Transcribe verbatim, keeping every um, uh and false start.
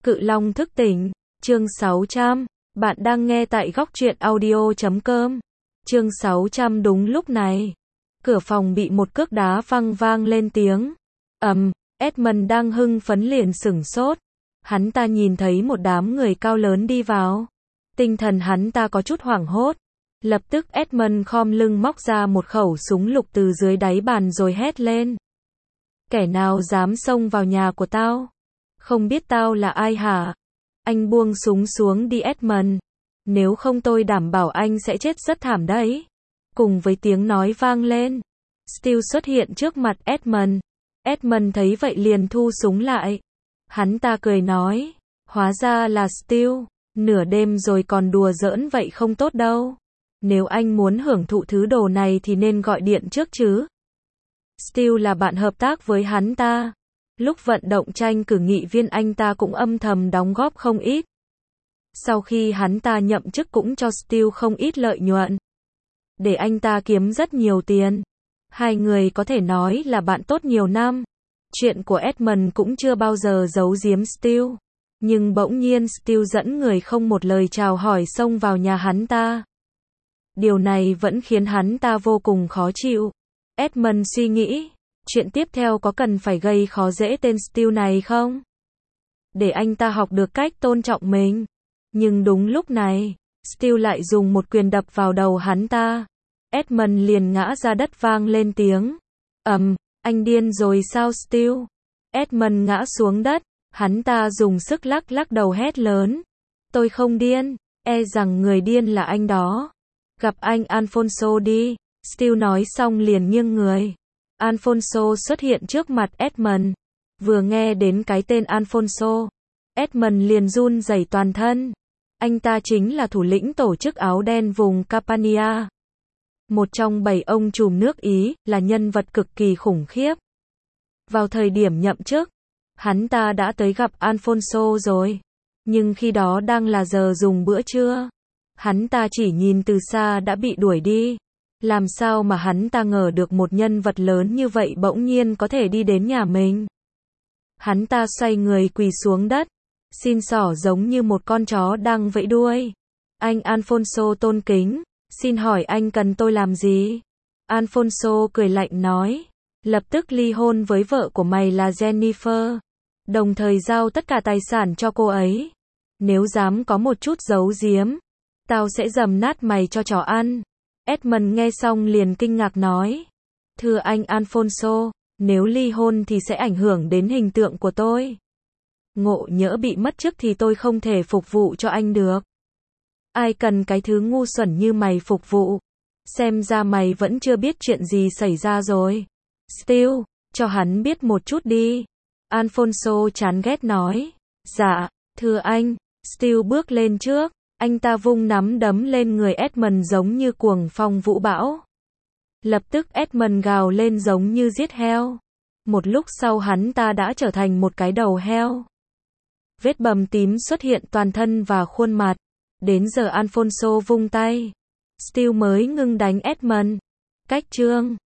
Cự Long thức tỉnh, chương sáu trăm, bạn đang nghe tại góc truyện audio chấm com, chương sáu trăm đúng lúc này. Cửa phòng bị một cước đá văng vang lên tiếng. ầm, Edmund đang hưng phấn liền sửng sốt. Hắn ta nhìn thấy một đám người cao lớn đi vào. Tinh thần hắn ta có chút hoảng hốt. Lập tức Edmund khom lưng móc ra một khẩu súng lục từ dưới đáy bàn rồi hét lên. Kẻ nào dám xông vào nhà của tao? Không biết tao là ai hả? Anh buông súng xuống đi Edmund. Nếu không tôi đảm bảo anh sẽ chết rất thảm đấy. Cùng với tiếng nói vang lên, Steele xuất hiện trước mặt Edmund. Edmund thấy vậy liền thu súng lại. Hắn ta cười nói, hóa ra là Steele, nửa đêm rồi còn đùa giỡn vậy không tốt đâu. Nếu anh muốn hưởng thụ thứ đồ này thì nên gọi điện trước chứ. Steele là bạn hợp tác với hắn ta. Lúc vận động tranh cử nghị viên anh ta cũng âm thầm đóng góp không ít. Sau khi hắn ta nhậm chức cũng cho Steele không ít lợi nhuận. Để anh ta kiếm rất nhiều tiền. Hai người có thể nói là bạn tốt nhiều năm. Chuyện của Edmund cũng chưa bao giờ giấu giếm Steele. Nhưng bỗng nhiên Steele dẫn người không một lời chào hỏi xông vào nhà hắn ta. Điều này vẫn khiến hắn ta vô cùng khó chịu. Edmund suy nghĩ, chuyện tiếp theo có cần phải gây khó dễ tên Steele này không? Để anh ta học được cách tôn trọng mình. Nhưng đúng lúc này, Steele lại dùng một quyền đập vào đầu hắn ta. Edmund liền ngã ra đất vang lên tiếng. ầm, anh điên rồi sao Steele? Edmund ngã xuống đất, hắn ta dùng sức lắc lắc đầu hét lớn. Tôi không điên, e rằng người điên là anh đó. Gặp anh Alfonso đi, Steele nói xong liền nghiêng người. Alfonso xuất hiện trước mặt Edmund. Vừa nghe đến cái tên Alfonso, Edmund liền run rẩy toàn thân. Anh ta chính là thủ lĩnh tổ chức áo đen vùng Campania. Một trong bảy ông trùm nước Ý, là nhân vật cực kỳ khủng khiếp. Vào thời điểm nhậm chức, hắn ta đã tới gặp Alfonso rồi. Nhưng khi đó đang là giờ dùng bữa trưa. Hắn ta chỉ nhìn từ xa đã bị đuổi đi. Làm sao mà hắn ta ngờ được một nhân vật lớn như vậy bỗng nhiên có thể đi đến nhà mình. Hắn ta xoay người quỳ xuống đất, xin xỏ giống như một con chó đang vẫy đuôi. Anh Alfonso tôn kính, xin hỏi anh cần tôi làm gì? Alfonso cười lạnh nói, lập tức ly hôn với vợ của mày là Jennifer. Đồng thời giao tất cả tài sản cho cô ấy. Nếu dám có một chút giấu giếm, tao sẽ dầm nát mày cho chó ăn. Edmund nghe xong liền kinh ngạc nói. Thưa anh Alfonso, nếu ly hôn thì sẽ ảnh hưởng đến hình tượng của tôi. Ngộ nhỡ bị mất chức thì tôi không thể phục vụ cho anh được. Ai cần cái thứ ngu xuẩn như mày phục vụ. Xem ra mày vẫn chưa biết chuyện gì xảy ra rồi. Steele, cho hắn biết một chút đi. Alfonso chán ghét nói. Dạ, thưa anh. Steele bước lên trước. Anh ta vung nắm đấm lên người Edmund giống như cuồng phong vũ bão. Lập tức Edmund gào lên giống như giết heo. Một lúc sau hắn ta đã trở thành một cái đầu heo. Vết bầm tím xuất hiện toàn thân và khuôn mặt. Đến giờ Alfonso vung tay, Steele mới ngưng đánh Edmund. Cách chương